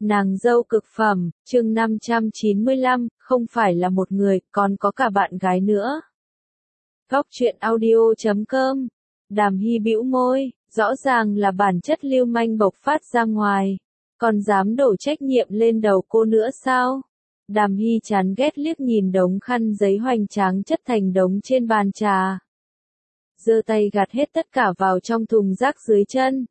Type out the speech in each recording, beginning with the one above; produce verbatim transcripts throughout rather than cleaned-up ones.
Nàng dâu cực phẩm, chương năm trăm chín mươi lăm, không phải là một người, còn có cả bạn gái nữa. Góc truyện audio chấm com. Đàm Hy bĩu môi, rõ ràng là bản chất lưu manh bộc phát ra ngoài, còn dám đổ trách nhiệm lên đầu cô nữa sao? Đàm Hy chán ghét liếc nhìn đống khăn giấy hoành tráng chất thành đống trên bàn trà. Giơ tay gạt hết tất cả vào trong thùng rác dưới chân.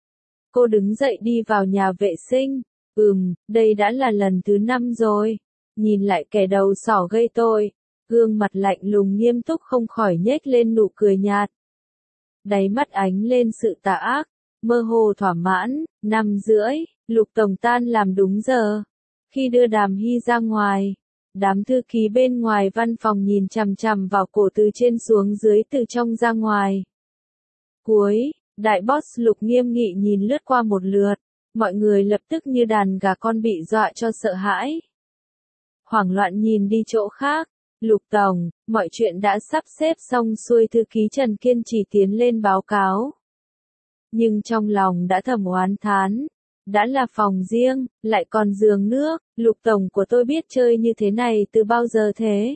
Cô đứng dậy đi vào nhà vệ sinh. Ừm, đây đã là lần thứ năm rồi. Nhìn lại kẻ đầu sỏ gây tội, gương mặt lạnh lùng nghiêm túc không khỏi nhếch lên nụ cười nhạt. Đáy mắt ánh lên sự tà ác, mơ hồ thỏa mãn. Năm rưỡi, Lục tổng tan làm đúng giờ. Khi đưa Đàm Hy ra ngoài, đám thư ký bên ngoài văn phòng nhìn chằm chằm vào cổ từ trên xuống dưới từ trong ra ngoài. Cuối, đại boss Lục nghiêm nghị nhìn lướt qua một lượt. Mọi người lập tức như đàn gà con bị dọa cho sợ hãi. Hoảng loạn nhìn đi chỗ khác. Lục tổng, mọi chuyện đã sắp xếp xong xuôi, thư ký Trần kiên trì tiến lên báo cáo. Nhưng trong lòng đã thầm oán thán. Đã là phòng riêng, lại còn giường nước, Lục tổng của tôi biết chơi như thế này từ bao giờ thế?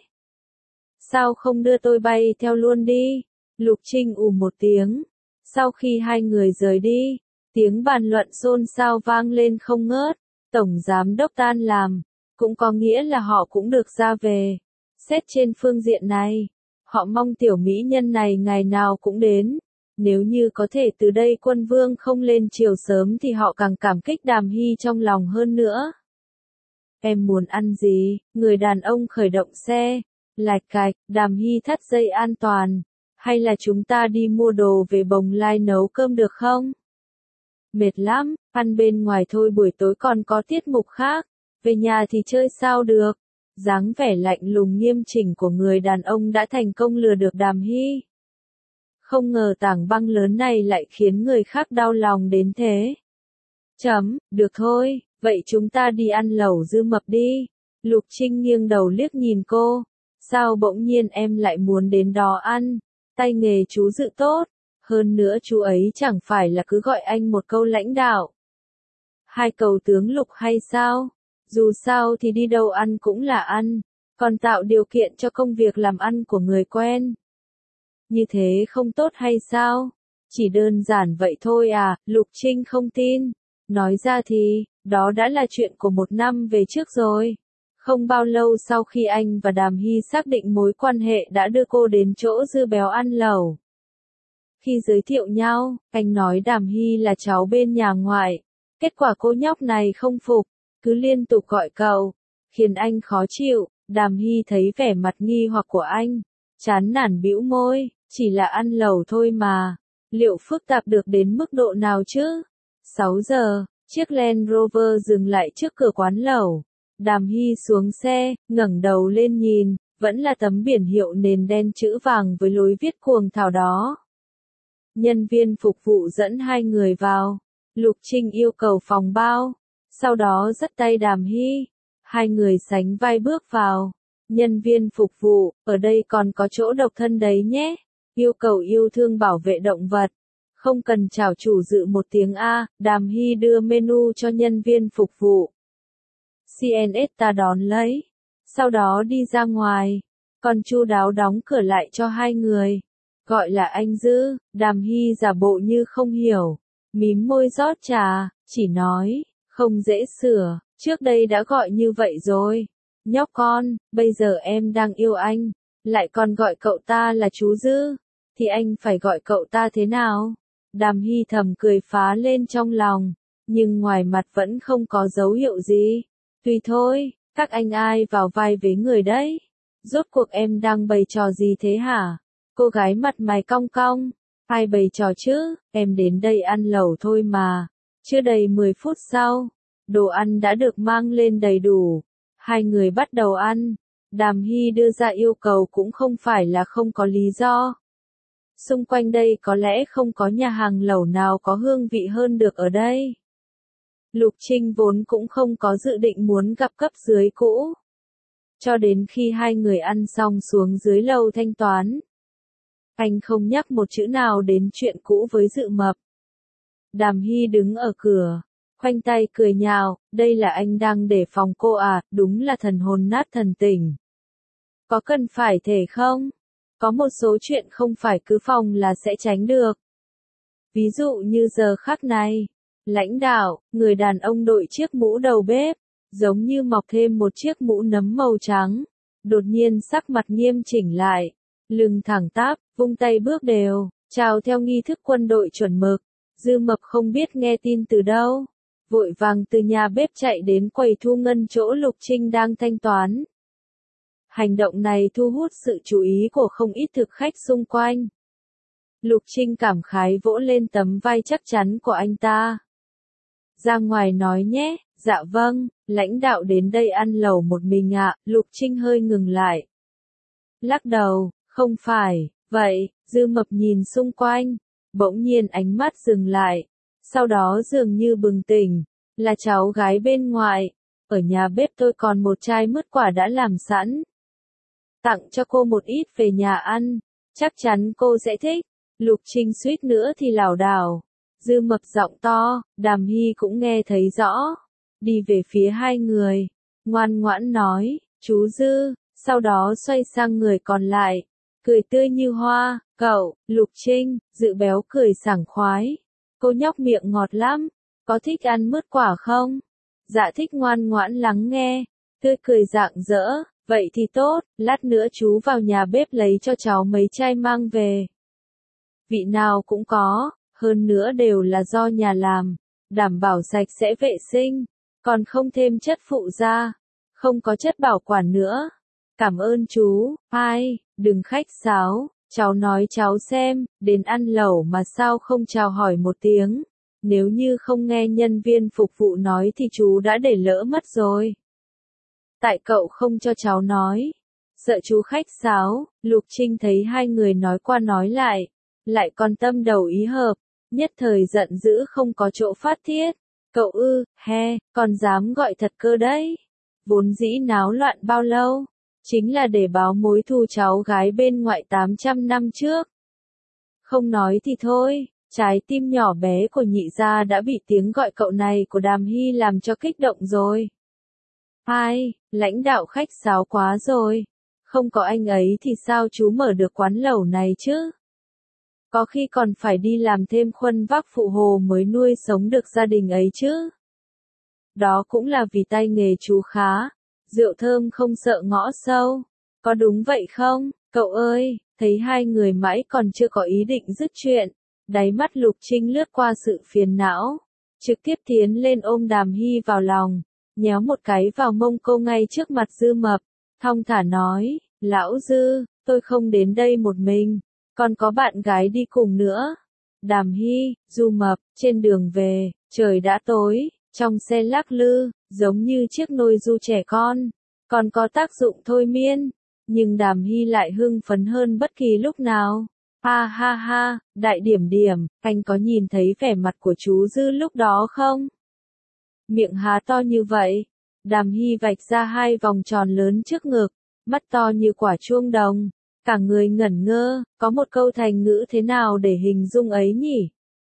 Sao không đưa tôi bay theo luôn đi? Lục Trinh ù một tiếng. Sau khi hai người rời đi, tiếng bàn luận xôn xao vang lên không ngớt. Tổng giám đốc tan làm, cũng có nghĩa là họ cũng được ra về. Xét trên phương diện này, họ mong tiểu mỹ nhân này ngày nào cũng đến. Nếu như có thể từ đây quân vương không lên chiều sớm thì họ càng cảm kích Đàm Hy trong lòng hơn nữa. Em muốn ăn gì? Người đàn ông khởi động xe. Lạch cạch, Đàm Hy thắt dây an toàn. Hay là chúng ta đi mua đồ về Bồng Lai nấu cơm được không? Mệt lắm, ăn bên ngoài thôi, buổi tối còn có tiết mục khác. Về nhà thì chơi sao được? Dáng vẻ lạnh lùng nghiêm chỉnh của người đàn ông đã thành công lừa được Đàm Hy. Không ngờ tảng băng lớn này lại khiến người khác đau lòng đến thế. Chấm, được thôi, vậy chúng ta đi ăn lẩu dư mập đi. Lục Trinh nghiêng đầu liếc nhìn cô. Sao bỗng nhiên em lại muốn đến đó ăn? Tay nghề chú dự tốt. Hơn nữa chú ấy chẳng phải là cứ gọi anh một câu lãnh đạo. Hai cầu tướng Lục hay sao? Dù sao thì đi đâu ăn cũng là ăn. Còn tạo điều kiện cho công việc làm ăn của người quen. Như thế không tốt hay sao? Chỉ đơn giản vậy thôi à? Lục Trinh không tin. Nói ra thì, đó đã là chuyện của một năm về trước rồi. Không bao lâu sau khi anh và Đàm Hy xác định mối quan hệ đã đưa cô đến chỗ dư béo ăn lẩu. Khi giới thiệu nhau, anh nói Đàm Hy là cháu bên nhà ngoại. Kết quả cô nhóc này không phục, cứ liên tục gọi cậu, khiến anh khó chịu. Đàm Hy thấy vẻ mặt nghi hoặc của anh, chán nản bĩu môi, chỉ là ăn lẩu thôi mà, liệu phức tạp được đến mức độ nào chứ? sáu giờ, chiếc Land Rover dừng lại trước cửa quán lẩu. Đàm Hy xuống xe, ngẩng đầu lên nhìn, vẫn là tấm biển hiệu nền đen chữ vàng với lối viết cuồng thảo đó. Nhân viên phục vụ dẫn hai người vào. Lục Trinh yêu cầu phòng bao, sau đó dắt tay Đàm Hy. Hai người sánh vai bước vào. Nhân viên phục vụ, ở đây còn có chỗ độc thân đấy nhé. Yêu cầu yêu thương bảo vệ động vật. Không cần chào chủ dự một tiếng A. Đàm Hy đưa menu cho nhân viên phục vụ. xê en ét ta đón lấy. Sau đó đi ra ngoài. Còn chu đáo đóng cửa lại cho hai người. Gọi là anh Dư. Đàm Hy giả bộ như không hiểu. Mím môi rót trà, chỉ nói, không dễ sửa, trước đây đã gọi như vậy rồi. Nhóc con, bây giờ em đang yêu anh, lại còn gọi cậu ta là chú Dư, thì anh phải gọi cậu ta thế nào? Đàm Hy thầm cười phá lên trong lòng, nhưng ngoài mặt vẫn không có dấu hiệu gì. Tùy thôi, các anh ai vào vai với người đấy? Rốt cuộc em đang bày trò gì thế hả? Cô gái mặt mày cong cong. Ai bày trò chứ, em đến đây ăn lẩu thôi mà. Chưa đầy mười phút sau, đồ ăn đã được mang lên đầy đủ. Hai người bắt đầu ăn. Đàm Hy đưa ra yêu cầu cũng không phải là không có lý do. Xung quanh đây có lẽ không có nhà hàng lẩu nào có hương vị hơn được ở đây. Lục Trinh vốn cũng không có dự định muốn gặp cấp dưới cũ. Cho đến khi hai người ăn xong xuống dưới lầu thanh toán. Anh không nhắc một chữ nào đến chuyện cũ với Dự Mập. Đàm Hy đứng ở cửa, khoanh tay cười nhạo, đây là anh đang đề phòng cô à, đúng là thần hồn nát thần tình. Có cần phải thể không? Có một số chuyện không phải cứ phòng là sẽ tránh được. Ví dụ như giờ khắc này, lãnh đạo, người đàn ông đội chiếc mũ đầu bếp, giống như mọc thêm một chiếc mũ nấm màu trắng, đột nhiên sắc mặt nghiêm chỉnh lại, lưng thẳng tắp, vung tay bước đều, chào theo nghi thức quân đội chuẩn mực. Dư Mập không biết nghe tin từ đâu, vội vàng từ nhà bếp chạy đến quầy thu ngân chỗ Lục Trinh đang thanh toán. Hành động này thu hút sự chú ý của không ít thực khách xung quanh. Lục Trinh cảm khái vỗ lên tấm vai chắc chắn của anh ta. Ra ngoài nói nhé, dạ vâng, lãnh đạo đến đây ăn lẩu một mình ạ, Lục Trinh hơi ngừng lại. Lắc đầu, không phải, vậy, Dư Mập nhìn xung quanh, bỗng nhiên ánh mắt dừng lại, sau đó dường như bừng tỉnh, là cháu gái bên ngoài, ở nhà bếp tôi còn một chai mứt quả đã làm sẵn. Tặng cho cô một ít về nhà ăn, chắc chắn cô sẽ thích. Lục Trinh suýt nữa thì lảo đảo. Dư Mập giọng to, Đàm Hy cũng nghe thấy rõ. Đi về phía hai người, ngoan ngoãn nói, chú Dư, sau đó xoay sang người còn lại, cười tươi như hoa, cậu, Lục Trinh, Dự béo cười sảng khoái. Cô nhóc miệng ngọt lắm, có thích ăn mứt quả không? Dạ thích, ngoan ngoãn lắng nghe, tươi cười rạng rỡ, vậy thì tốt, lát nữa chú vào nhà bếp lấy cho cháu mấy chai mang về. Vị nào cũng có, hơn nữa đều là do nhà làm, đảm bảo sạch sẽ vệ sinh, còn không thêm chất phụ gia, không có chất bảo quản nữa. Cảm ơn chú, ai, đừng khách sáo, cháu nói cháu xem, đến ăn lẩu mà sao không chào hỏi một tiếng, nếu như không nghe nhân viên phục vụ nói thì chú đã để lỡ mất rồi. Tại cậu không cho cháu nói, sợ chú khách sáo. Lục Trinh thấy hai người nói qua nói lại, lại còn tâm đầu ý hợp, nhất thời giận dữ không có chỗ phát tiết. Cậu ư, he, còn dám gọi thật cơ đấy. Vốn dĩ náo loạn bao lâu, chính là để báo mối thù cháu gái bên ngoại tám trăm năm trước. Không nói thì thôi, trái tim nhỏ bé của nhị gia đã bị tiếng gọi cậu này của Đàm Hy làm cho kích động rồi. Ai, lãnh đạo khách sáo quá rồi, không có anh ấy thì sao chú mở được quán lẩu này chứ? Có khi còn phải đi làm thêm khuân vác phụ hồ mới nuôi sống được gia đình ấy chứ. Đó cũng là vì tay nghề chú khá, rượu thơm không sợ ngõ sâu. Có đúng vậy không, cậu ơi? Thấy hai người mãi còn chưa có ý định dứt chuyện, đáy mắt Lục Trinh lướt qua sự phiền não, trực tiếp tiến lên ôm Đàm Hy vào lòng, nhéo một cái vào mông cô ngay trước mặt Dư Mập, thong thả nói, lão Dư, tôi không đến đây một mình, còn có bạn gái đi cùng nữa. Đàm Hy, Du Mập, trên đường về, trời đã tối, trong xe lắc lư, giống như chiếc nôi du trẻ con, còn có tác dụng thôi miên, nhưng Đàm Hy lại hưng phấn hơn bất kỳ lúc nào. Ha ha ha, đại điểm điểm, anh có nhìn thấy vẻ mặt của chú Dư lúc đó không? Miệng há to như vậy, Đàm Hy vạch ra hai vòng tròn lớn trước ngực, mắt to như quả chuông đồng, cả người ngẩn ngơ, có một câu thành ngữ thế nào để hình dung ấy nhỉ?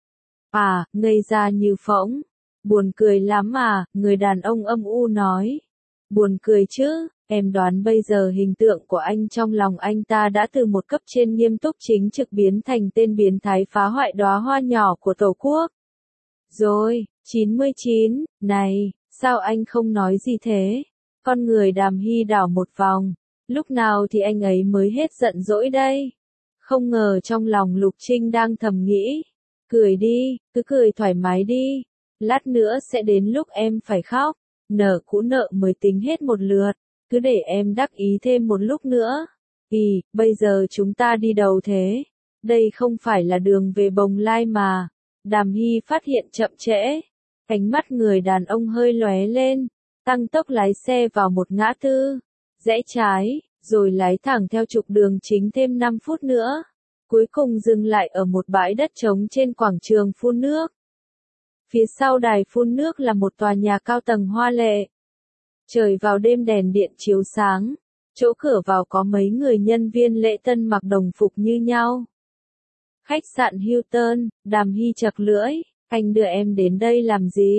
À, ngây ra như phỗng, buồn cười lắm à, người đàn ông âm u nói. Buồn cười chứ, em đoán bây giờ hình tượng của anh trong lòng anh ta đã từ một cấp trên nghiêm túc chính trực biến thành tên biến thái phá hoại đóa hoa nhỏ của Tổ quốc. Rồi, chín mươi chín, này, sao anh không nói gì thế? Con người Đàm Hy đảo một vòng, lúc nào thì anh ấy mới hết giận dỗi đây? Không ngờ trong lòng Lục Trinh đang thầm nghĩ, cười đi, cứ cười thoải mái đi, lát nữa sẽ đến lúc em phải khóc, nợ cũ nợ mới tính hết một lượt, cứ để em đắc ý thêm một lúc nữa. Ý, bây giờ chúng ta đi đâu thế? Đây không phải là đường về Bồng Lai mà. Đàm Hy phát hiện chậm trễ, ánh mắt người đàn ông hơi lóe lên, tăng tốc lái xe vào một ngã tư, rẽ trái, rồi lái thẳng theo trục đường chính thêm năm phút nữa, cuối cùng dừng lại ở một bãi đất trống trên quảng trường phun nước. Phía sau đài phun nước là một tòa nhà cao tầng hoa lệ. Trời vào đêm đèn điện chiếu sáng, chỗ cửa vào có mấy người nhân viên lễ tân mặc đồng phục như nhau. Khách sạn Hilton, Đàm Hy chật lưỡi, anh đưa em đến đây làm gì?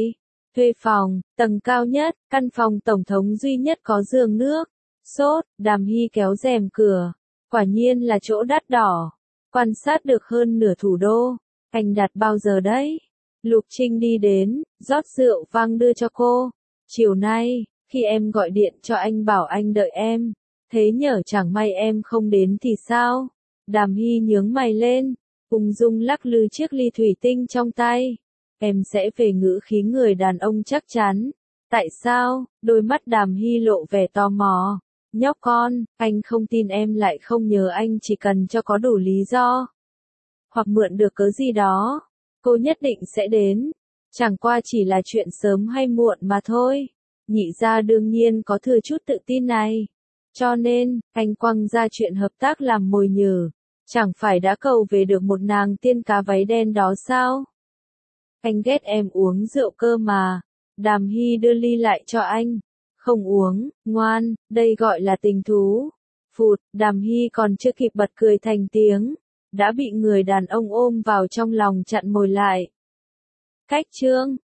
Thuê phòng, tầng cao nhất, căn phòng tổng thống duy nhất có giường nước. Sốt, Đàm Hy kéo rèm cửa. Quả nhiên là chỗ đắt đỏ. Quan sát được hơn nửa thủ đô. Anh đặt bao giờ đấy? Lục Trinh đi đến, rót rượu vang đưa cho cô. Chiều nay, khi em gọi điện cho anh bảo anh đợi em. Thế nhỡ chẳng may em không đến thì sao? Đàm Hy nhướng mày lên, ung dung lắc lư chiếc ly thủy tinh trong tay. Em sẽ về, ngữ khí người đàn ông chắc chắn. Tại sao? Đôi mắt Đàm Hy lộ vẻ tò mò. Nhóc con, anh không tin em lại không nhớ anh, chỉ cần cho có đủ lý do. Hoặc mượn được cớ gì đó. Cô nhất định sẽ đến. Chẳng qua chỉ là chuyện sớm hay muộn mà thôi. Nhị gia đương nhiên có thừa chút tự tin này. Cho nên, anh quăng ra chuyện hợp tác làm mồi nhử. Chẳng phải đã cầu về được một nàng tiên cá váy đen đó sao? Anh ghét em uống rượu cơ mà. Đàm Hy đưa ly lại cho anh. Không uống, ngoan, đây gọi là tình thú. Phụt, Đàm Hy còn chưa kịp bật cười thành tiếng. Đã bị người đàn ông ôm vào trong lòng chặn mồi lại. Cách chương